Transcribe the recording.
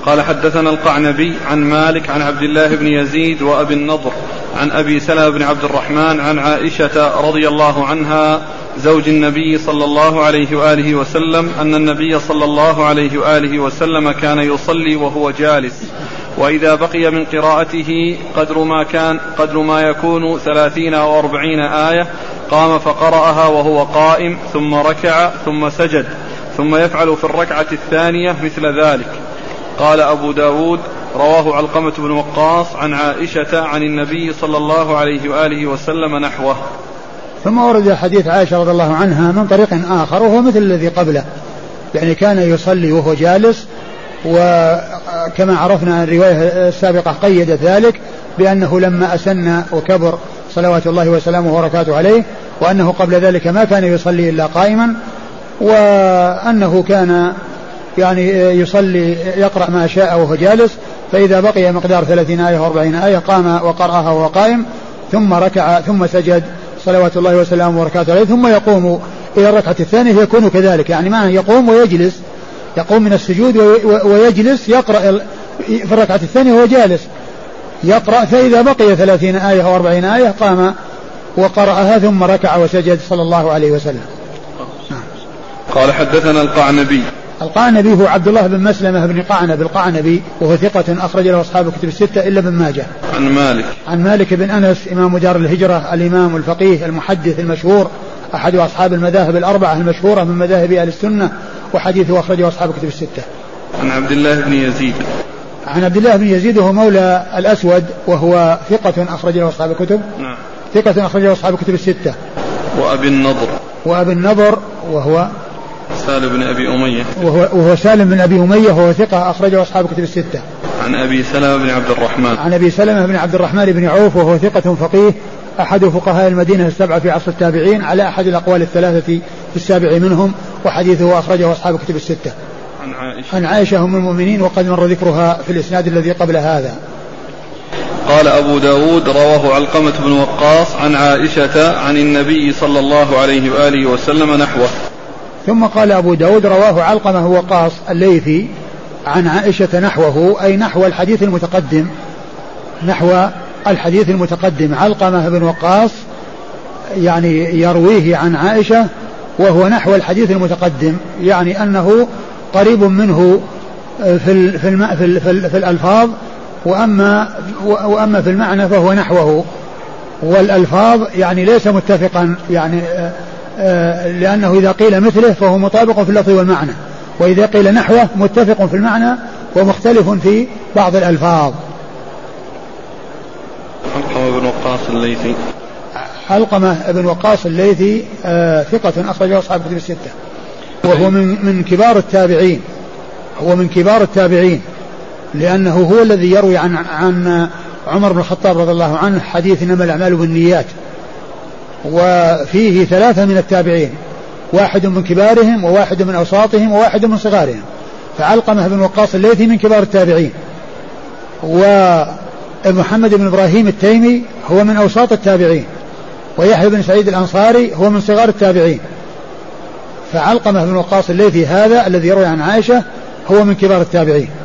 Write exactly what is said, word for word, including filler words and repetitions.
قال حدثنا القعنبي عن مالك عن عبد الله بن يزيد وأبي النضر عن أبي سلمة بن عبد الرحمن عن عائشة رضي الله عنها زوج النبي صلى الله عليه وآله وسلم أن النبي صلى الله عليه وآله وسلم كان يصلي وهو جالس، وإذا بقي من قراءته قدر ما كان قدر ما يكون ثلاثين أو أربعين آية قام فقرأها وهو قائم ثم ركع ثم سجد، ثم يفعل في الركعة الثانية مثل ذلك. قال أبو داود رواه علقمة بن وقاص عن عائشة عن النبي صلى الله عليه وآله وسلم نحوه. ثم ورد حديث عائشة رضي الله عنها من طريق آخر وهو مثل الذي قبله، يعني كان يصلي وهو جالس، وكما عرفنا الرواية السابقة قيدت ذلك بأنه لما أسن وكبر صلوات الله وسلامه وبركاته عليه، وأنه قبل ذلك ما كان يصلي إلا قائما، وأنه كان يعني يصلي يقرأ ما شاء وهو جالس، فإذا بقي مقدار ثلاثين آية وأربعين آية قام وقرأها وهو قائم ثم ركع ثم سجد صلوات الله وسلامه وبركاته عليه، ثم يقوم إلى الركعة الثانية يكون كذلك، يعني معنى يقوم ويجلس، يقوم من السجود ويجلس يقرأ في الركعة الثانية وهو جالس يقرأ، فإذا بقي ثلاثين آية أو أربعين آية قام وقرأها ثم ركع وسجد صلى الله عليه وسلم. قال حدثنا القعنبي. القعنبي هو عبد الله بن مسلمة بن قعنب القعنبي، وهو ثقة أخرج له أصحاب الكتب الستة إلا ابن ماجه. عن مالك. عن مالك بن أنس إمام دار الهجرة الإمام الفقيه المحدث المشهور، أحد أصحاب المذاهب الأربعة المشهورة من مذاهب أهل السنة، وحديثه أخرجه أصحاب الكتب الستة. عن عبد الله بن يزيد. عن عبد الله بن يزيد وهو مولى الأسود، وهو ثقة أخرج له أصحاب الكتب. نعم. ثقة أخرج له أصحاب الكتب الستة. وأبي النضر. وأبي النضر وهو سالم بن أبي أمية. وهو, وهو سالم بن أبي أمية، وهو ثقة أخرجه أصحاب الكتب الستة. عن أبي سلمة بن عبد الرحمن. عن أبي سلمة بن عبد الرحمن بن عوف، وهو ثقة فقيه أحد فقهاء المدينة السبعة في عصر التابعين، على أحد الأقوال الثلاثة في السابع منهم، وحديثه أخرجه أصحاب الكتب الستة. عن عائشة. عن عائشة أم المؤمنين، وقد مر ذكرها في الإسناد الذي قبل هذا. قال أبو داود رواه علقمة بن وقاص عن عائشة عن النبي صلى الله عليه وآله وسلم نحوه. ثم قال أبو داود رواه علقمة وقاص الليثي عن عائشة نحوه، أي نحو الحديث المتقدم، نحو الحديث المتقدم. علقمة بن وقاص يعني يرويه عن عائشة وهو نحو الحديث المتقدم، يعني أنه قريب منه في في الم... في, في, في الألفاظ، وأما وأما في المعنى فهو نحوه، والألفاظ يعني ليس متفقا، يعني لأنه إذا قيل مثله فهو مطابق في اللفظ والمعنى، وإذا قيل نحوه متفق في المعنى ومختلف في بعض الألفاظ. علقمة بن وقاص الليثي. علقمة بن وقاص الليثي آه ثقة أخرجه أصحاب الكتب الستة، وهو من من كبار التابعين، هو من كبار التابعين، لأنه هو الذي يروي عن عن عمر بن الخطاب رضي الله عنه حديث إنما الأعمال بالنيات، وفيه ثلاثة من التابعين، واحد من كبارهم وواحد من أوساطهم وواحد من صغارهم، فعلقمة بن وقاص الليثي من كبار التابعين، ومحمد بن إبراهيم التيمي هو من أوساط التابعين، ويحيى بن سعيد الأنصاري هو من صغار التابعين، فعلقمة بن وقاص الليثي هذا الذي يروي عن عائشة هو من كبار التابعين.